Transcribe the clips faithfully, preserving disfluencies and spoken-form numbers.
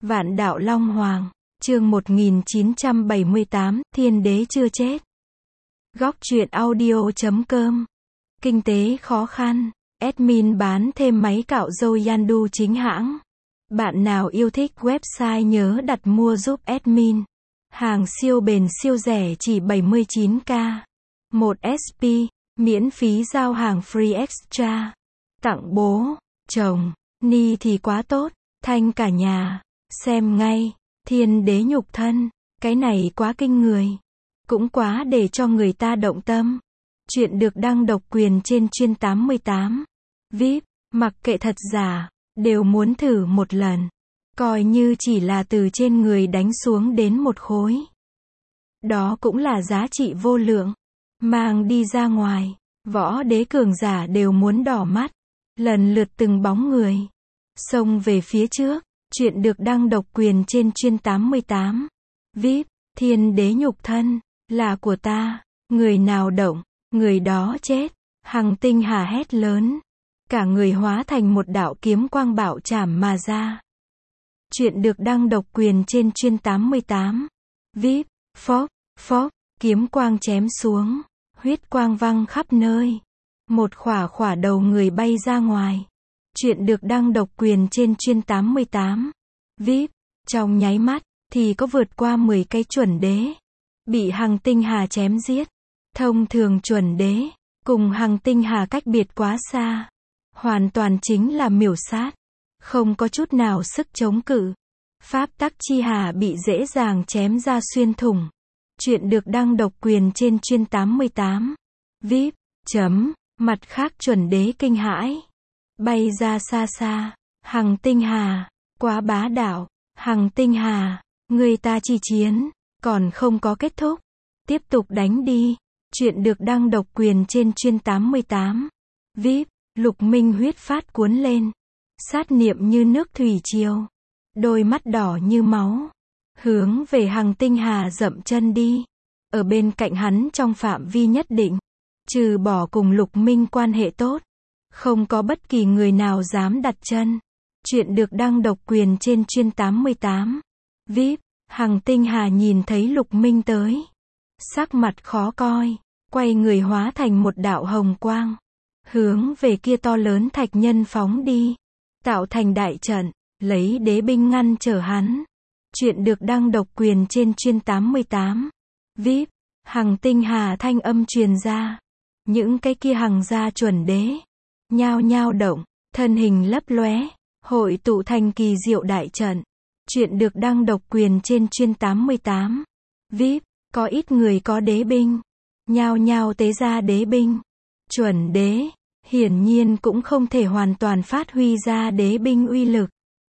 Vạn đạo Long Hoàng, chương một nghìn chín trăm bảy mươi tám, Thiên đế chưa chết. Góc truyện audio chấm com. Kinh tế khó khăn, admin bán thêm máy cạo râu Yandu chính hãng. Bạn nào yêu thích website nhớ đặt mua giúp admin. Hàng siêu bền siêu rẻ chỉ bảy mươi chín k. một ét pê, miễn phí giao hàng free extra. Tặng bố, chồng, ni thì quá tốt, thanh cả nhà. Xem ngay, thiên đế nhục thân, cái này quá kinh người. Cũng quá để cho người ta động tâm. Chuyện được đăng độc quyền trên chuyên tám mươi tám. vê i pê, mặc kệ thật giả, đều muốn thử một lần. Coi như chỉ là từ trên người đánh xuống đến một khối. Đó cũng là giá trị vô lượng. Mang đi ra ngoài, võ đế cường giả đều muốn đỏ mắt. Lần lượt từng bóng người xông về phía trước. Chuyện được đăng độc quyền trên chuyên tám mươi tám. vê i pê, thiên đế nhục thân, là của ta. Người nào động, người đó chết. Hằng tinh hà hét lớn. Cả người hóa thành một đạo kiếm quang bạo chảm mà ra. Chuyện được đăng độc quyền trên chuyên tám mươi tám. vê i pê, phốc, phốc, kiếm quang chém xuống. Huyết quang văng khắp nơi. Một khỏa khỏa đầu người bay ra ngoài. Chuyện được đăng độc quyền trên chuyên tám mươi tám. vê i pê, trong nháy mắt, thì có vượt qua mười cái chuẩn đế. Bị Hằng tinh hà chém giết. Thông thường chuẩn đế, cùng Hằng tinh hà cách biệt quá xa. Hoàn toàn chính là miểu sát. Không có chút nào sức chống cự. Pháp tắc chi hà bị dễ dàng chém ra xuyên thủng. Chuyện được đăng độc quyền trên chuyên tám mươi tám. vê i pê, chấm, mặt khác chuẩn đế kinh hãi. Bay ra xa xa. Hằng tinh hà, quá bá đạo. Hằng tinh hà, người ta chi chiến, còn không có kết thúc. Tiếp tục đánh đi. Chuyện được đăng độc quyền trên chuyên tám mươi tám. vê i pê, lục minh huyết phát cuốn lên. Sát niệm như nước thủy triều. Đôi mắt đỏ như máu. Hướng về Hằng tinh hà dậm chân đi. Ở bên cạnh hắn trong phạm vi nhất định. Trừ bỏ cùng lục minh quan hệ tốt. Không có bất kỳ người nào dám đặt chân. Chuyện được đăng độc quyền trên chuyên tám mươi tám. vê i pê, Hằng tinh hà nhìn thấy lục minh tới. Sắc mặt khó coi. Quay người hóa thành một đạo hồng quang. Hướng về kia to lớn thạch nhân phóng đi. Tạo thành đại trận. Lấy đế binh ngăn trở hắn. Chuyện được đăng độc quyền trên chuyên tám mươi tám. vê i pê, Hằng tinh hà thanh âm truyền ra. Những cái kia Hằng gia chuẩn đế. Nhao nhao động. Thân hình lấp lóe. Hội tụ thành kỳ diệu đại trận. Chuyện được đăng độc quyền trên chuyên tám mươi tám. vê i pê, có ít người có đế binh. Nhao nhao tế ra đế binh. Chuẩn đế, hiển nhiên cũng không thể hoàn toàn phát huy ra đế binh uy lực.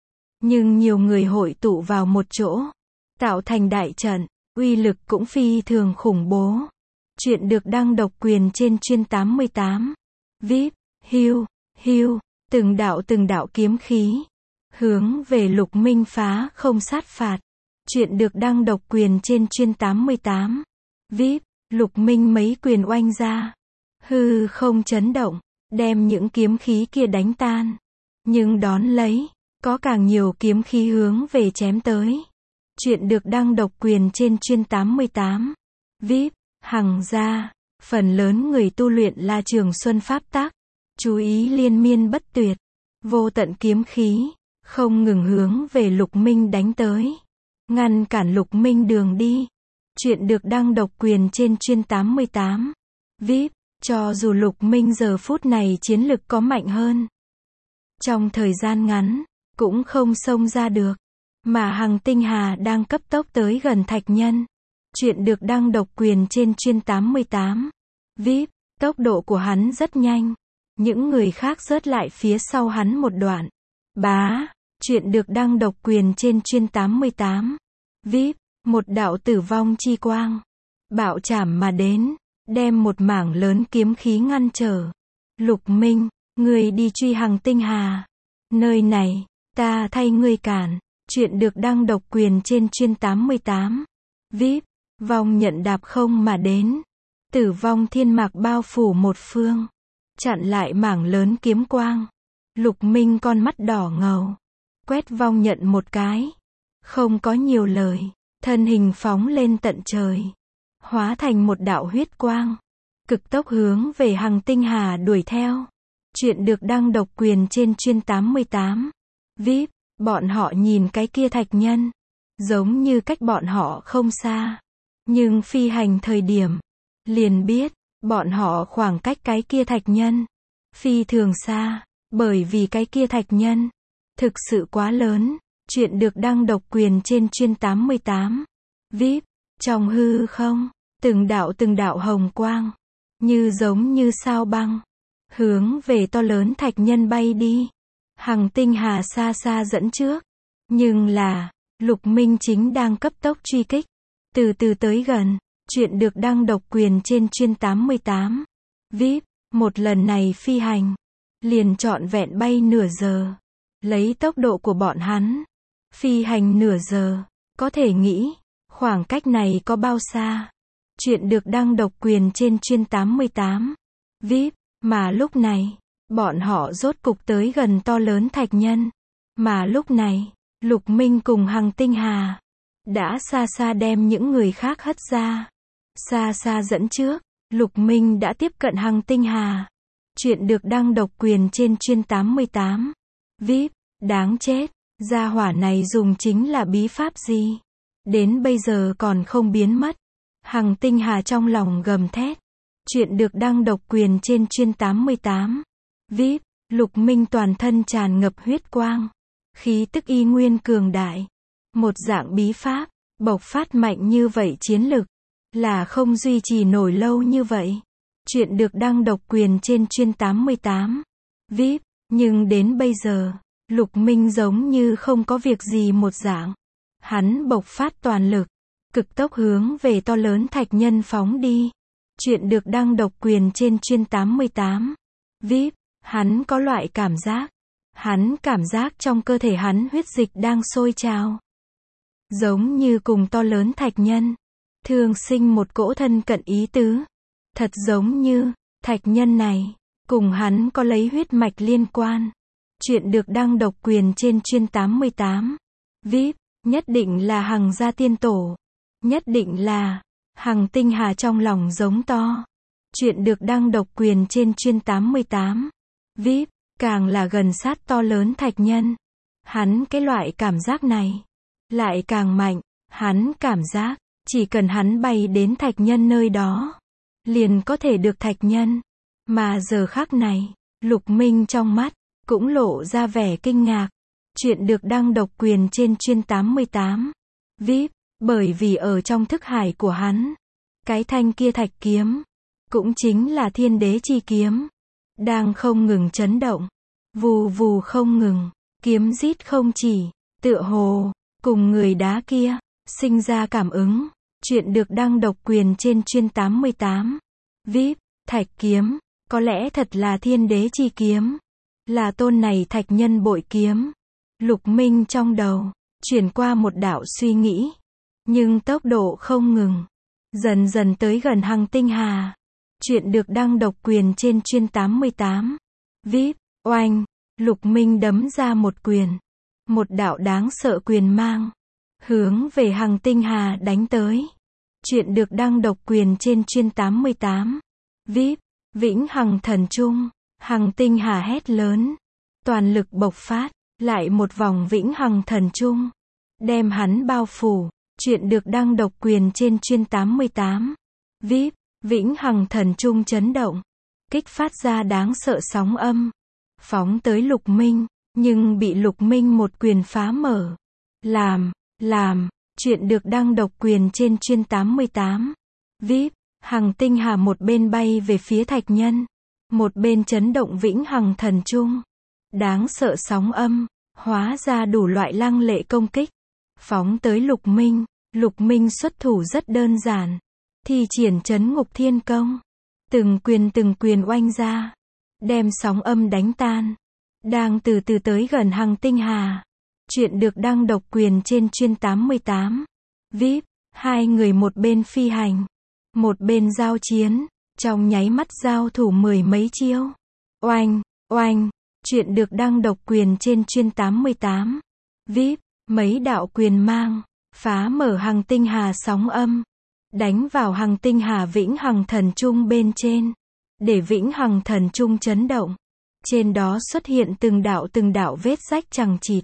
Nhưng nhiều người hội tụ vào một chỗ. Tạo thành đại trận, uy lực cũng phi thường khủng bố. Chuyện được đăng độc quyền trên chuyên tám mươi tám. vê i pê, hiu, hiu, từng đạo từng đạo kiếm khí. Hướng về lục minh phá không sát phạt. Chuyện được đăng độc quyền trên chuyên tám mươi tám. vê i pê, lục minh mấy quyền oanh ra. Hư không chấn động. Đem những kiếm khí kia đánh tan. Nhưng đón lấy. Có càng nhiều kiếm khí hướng về chém tới. Chuyện được đăng độc quyền trên chuyên tám mươi tám. vê i pê, Hằng gia. Phần lớn người tu luyện là Trường Xuân Pháp Tắc. Chú ý liên miên bất tuyệt. Vô tận kiếm khí. Không ngừng hướng về lục minh đánh tới. Ngăn cản lục minh đường đi. Chuyện được đăng độc quyền trên chuyên tám mươi tám. vê i pê, cho dù lục minh giờ phút này chiến lực có mạnh hơn. Trong thời gian ngắn. Cũng không xông ra được. Mà Hằng tinh hà đang cấp tốc tới gần thạch nhân. Chuyện được đăng độc quyền trên chuyên tám mươi tám. vê i pê, tốc độ của hắn rất nhanh. Những người khác rớt lại phía sau hắn một đoạn. Bá, chuyện được đăng độc quyền trên chuyên tám mươi tám. vê i pê, một đạo tử vong chi quang. Bạo chảm mà đến. Đem một mảng lớn kiếm khí ngăn trở. Lục minh, người đi truy Hằng tinh hà. Nơi này. Ta thay ngươi cản. Chuyện được đăng độc quyền trên chuyên tám mươi tám. vê i pê, vong nhận đạp không mà đến. Tử vong thiên mạc bao phủ một phương. Chặn lại mảng lớn kiếm quang. Lục minh con mắt đỏ ngầu. Quét vong nhận một cái. Không có nhiều lời, thân hình phóng lên tận trời, hóa thành một đạo huyết quang, cực tốc hướng về Hằng Tinh Hà đuổi theo. Chuyện được đăng độc quyền trên chuyên tám mươi tám. vê i pê, bọn họ nhìn cái kia thạch nhân, giống như cách bọn họ không xa. Nhưng phi hành thời điểm, liền biết, bọn họ khoảng cách cái kia thạch nhân, phi thường xa, bởi vì cái kia thạch nhân, thực sự quá lớn. Chuyện được đăng độc quyền trên chuyên tám mươi tám. vê i pê, trong hư không, từng đạo từng đạo hồng quang, như giống như sao băng, hướng về to lớn thạch nhân bay đi. Hằng Tinh Hà xa xa dẫn trước, nhưng là, Lục Minh chính đang cấp tốc truy kích, từ từ tới gần. Chuyện được đăng độc quyền trên chuyên tám mươi tám. vê i pê, một lần này phi hành, liền trọn vẹn bay nửa giờ. Lấy tốc độ của bọn hắn, phi hành nửa giờ, có thể nghĩ, khoảng cách này có bao xa. Chuyện được đăng độc quyền trên chuyên tám mươi tám. vê i pê, mà lúc này, bọn họ rốt cục tới gần to lớn thạch nhân. Mà lúc này, Lục Minh cùng Hằng Tinh Hà, đã xa xa đem những người khác hất ra. Xa xa dẫn trước, Lục Minh đã tiếp cận Hằng Tinh Hà. Chuyện được đăng độc quyền trên chuyên tám mươi tám. vê i pê, đáng chết, gia hỏa này dùng chính là bí pháp gì? Đến bây giờ còn không biến mất. Hằng Tinh Hà trong lòng gầm thét. Chuyện được đăng độc quyền trên chuyên tám mươi tám. vê i pê, Lục Minh toàn thân tràn ngập huyết quang, khí tức y nguyên cường đại. Một dạng bí pháp, bộc phát mạnh như vậy chiến lực, là không duy trì nổi lâu như vậy. Chuyện được đăng độc quyền trên chuyên tám mươi tám. vê i pê, nhưng đến bây giờ, Lục Minh giống như không có việc gì một dạng. Hắn bộc phát toàn lực, cực tốc hướng về to lớn thạch nhân phóng đi. Chuyện được đăng độc quyền trên chuyên tám mươi tám. vê i pê, hắn có loại cảm giác. Hắn cảm giác trong cơ thể hắn huyết dịch đang sôi trào. Giống như cùng to lớn thạch nhân, thường sinh một cỗ thân cận ý tứ. Thật giống như, thạch nhân này, cùng hắn có lấy huyết mạch liên quan. Chuyện được đăng độc quyền trên chuyên tám mươi tám. vê i pê, nhất định là Hằng gia tiên tổ. Nhất định là, Hằng Tinh Hà trong lòng giống to. Chuyện được đăng độc quyền trên chuyên tám mươi tám. vê i pê, càng là gần sát to lớn thạch nhân, hắn cái loại cảm giác này, lại càng mạnh. Hắn cảm giác, chỉ cần hắn bay đến thạch nhân nơi đó, liền có thể được thạch nhân. Mà giờ khắc này, Lục Minh trong mắt, cũng lộ ra vẻ kinh ngạc. Chuyện được đăng độc quyền trên chuyên tám mươi tám. vê i pê, bởi vì ở trong thức hải của hắn, cái thanh kia thạch kiếm, cũng chính là thiên đế chi kiếm, đang không ngừng chấn động, vù vù không ngừng, kiếm rít không chỉ, tựa hồ, cùng người đá kia, sinh ra cảm ứng. Chuyện được đăng độc quyền trên chuyên tám mươi tám. vê i pê, thạch kiếm, có lẽ thật là thiên đế chi kiếm, là tôn này thạch nhân bội kiếm. Lục Minh trong đầu, chuyển qua một đạo suy nghĩ, nhưng tốc độ không ngừng, dần dần tới gần Hằng Tinh Hà. Chuyện được đăng độc quyền trên chuyên tám mươi tám. vê i pê, oanh, Lục Minh đấm ra một quyền. Một đạo đáng sợ quyền mang, hướng về Hằng Tinh Hà đánh tới. Chuyện được đăng độc quyền trên chuyên tám mươi tám. vê i pê, vĩnh hằng thần trung. Hằng Tinh Hà hét lớn, toàn lực bộc phát, lại một vòng vĩnh hằng thần trung, đem hắn bao phủ. Chuyện được đăng độc quyền trên chuyên tám mươi tám. vê i pê, vĩnh hằng thần trung chấn động, kích phát ra đáng sợ sóng âm, phóng tới Lục Minh, nhưng bị Lục Minh một quyền phá mở. Làm, làm, chuyện được đăng độc quyền trên chuyên tám mươi tám. vê i pê, Hằng Tinh Hà một bên bay về phía thạch nhân, một bên chấn động vĩnh hằng thần trung. Đáng sợ sóng âm, hóa ra đủ loại lăng lệ công kích, phóng tới Lục Minh. Lục Minh xuất thủ rất đơn giản, thi triển trấn ngục thiên công, từng quyền từng quyền oanh ra, đem sóng âm đánh tan. Đang từ từ tới gần Hằng Tinh Hà. Chuyện được đăng độc quyền trên chuyên tám mươi tám. vê i pê, hai người một bên phi hành, một bên giao chiến, trong nháy mắt giao thủ mười mấy chiêu. Oanh, oanh, chuyện được đăng độc quyền trên chuyên tám mươi tám. vê i pê, Mấy đạo quyền mang, phá mở hằng tinh hà sóng âm, đánh vào hằng tinh hà vĩnh hằng thần trung bên trên, để vĩnh hằng thần trung chấn động. Trên đó xuất hiện từng đạo từng đạo vết rách chằng chịt.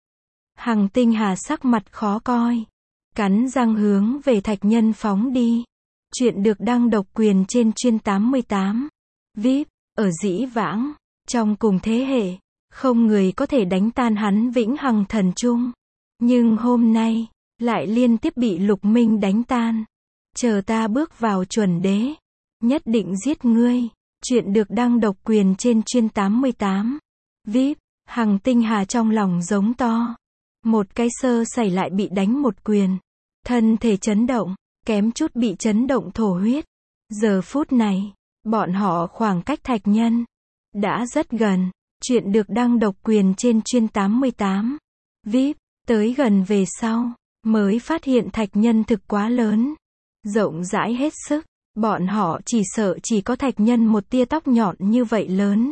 Hằng tinh hà sắc mặt khó coi, cắn răng hướng về thạch nhân phóng đi. Chuyện được đăng độc quyền trên chuyên tám mươi tám. vê i pê, ở dĩ vãng, trong cùng thế hệ, không người có thể đánh tan hắn vĩnh hằng thần trung. Nhưng hôm nay, lại liên tiếp bị Lục Minh đánh tan. Chờ ta bước vào chuẩn đế, nhất định giết ngươi. Chuyện được đăng độc quyền trên chuyên tám mươi tám. vê i pê, hằng tinh hà trong lòng giống to. Một cái sơ sẩy lại bị đánh một quyền. Thân thể chấn động, kém chút bị chấn động thổ huyết. Giờ phút này, bọn họ khoảng cách thạch nhân đã rất gần. Chuyện được đăng độc quyền trên chuyên tám mươi tám. vê i pê, tới gần về sau, mới phát hiện thạch nhân thực quá lớn. Rộng rãi hết sức. Bọn họ chỉ sợ chỉ có thạch nhân một tia tóc nhọn như vậy lớn.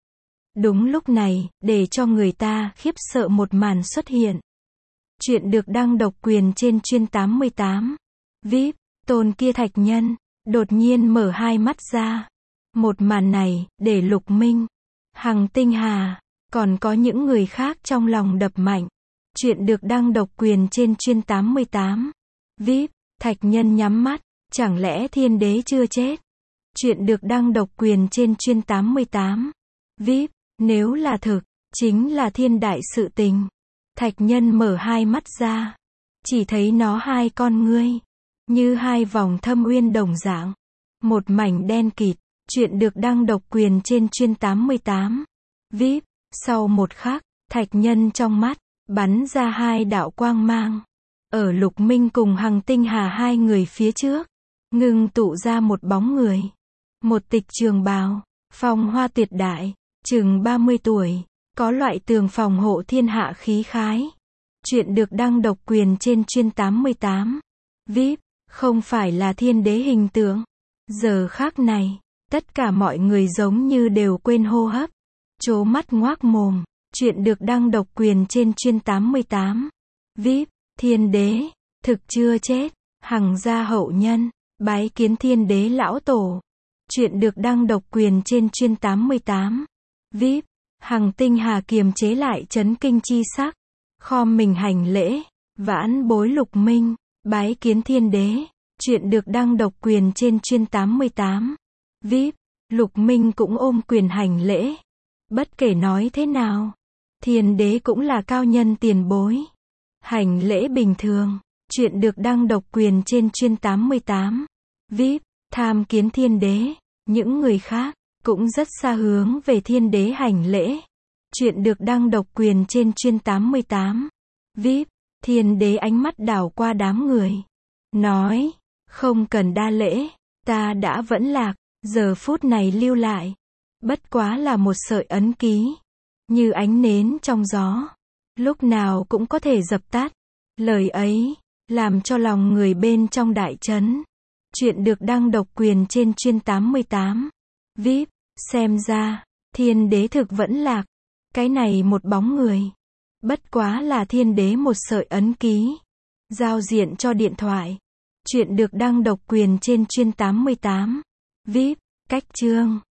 Đúng lúc này, để cho người ta khiếp sợ một màn xuất hiện. Chuyện được đăng độc quyền trên chuyên tám mươi tám. vê i pê, tôn kia thạch nhân, đột nhiên mở hai mắt ra. Một màn này, để Lục Minh, hằng tinh hà, còn có những người khác trong lòng đập mạnh. Chuyện được đăng độc quyền trên chuyên tám mươi tám. vê i pê, thạch nhân nhắm mắt, chẳng lẽ thiên đế chưa chết? Chuyện được đăng độc quyền trên chuyên tám mươi tám. vê i pê, nếu là thực, chính là thiên đại sự tình. Thạch nhân mở hai mắt ra, chỉ thấy nó hai con ngươi, như hai vòng thâm uyên đồng dạng. Một mảnh đen kịt. Chuyện được đăng độc quyền trên chuyên tám mươi tám. vê i pê, sau một khắc, thạch nhân trong mắt, bắn ra hai đạo quang mang. Ở Lục Minh cùng hằng tinh hà hai người phía trước, ngưng tụ ra một bóng người. Một tịch trường bào, phong hoa tuyệt đại, chừng ba mươi tuổi, có loại tường phòng hộ thiên hạ khí khái. Chuyện được đăng độc quyền trên chuyên tám mươi tám. vê i pê, không phải là thiên đế hình tượng. Giờ khắc này, tất cả mọi người giống như đều quên hô hấp, trố mắt ngoác mồm. Chuyện được đăng độc quyền trên chuyên tám mươi tám. vê i pê, thiên đế, thực chưa chết, hằng gia hậu nhân, bái kiến thiên đế lão tổ. Chuyện được đăng độc quyền trên chuyên tám mươi tám. vê i pê, hằng tinh hà kiềm chế lại chấn kinh chi sắc, khom mình hành lễ, vãn bối Lục Minh, bái kiến thiên đế. Chuyện được đăng độc quyền trên chuyên tám mươi tám. vê i pê, Lục Minh cũng ôm quyền hành lễ. Bất kể nói thế nào, thiên đế cũng là cao nhân tiền bối. Hành lễ bình thường. Chuyện được đăng độc quyền trên chuyên tám mươi tám. vê i pê, tham kiến thiên đế. Những người khác, cũng rất xa hướng về thiên đế hành lễ. Chuyện được đăng độc quyền trên chuyên tám mươi tám. vê i pê, thiên đế ánh mắt đảo qua đám người. Nói, không cần đa lễ, ta đã vẫn lạc, giờ phút này lưu lại. Bất quá là một sợi ấn ký, như ánh nến trong gió, lúc nào cũng có thể dập tắt. Lời ấy, làm cho lòng người bên trong đại chấn. Chuyện được đăng độc quyền trên chuyên tám mươi tám. vê i pê, xem ra, thiên đế thực vẫn lạc. Cái này một bóng người, bất quá là thiên đế một sợi ấn ký, giao diện cho điện thoại. Chuyện được đăng độc quyền trên chuyên tám mươi tám. vê i pê, cách chương.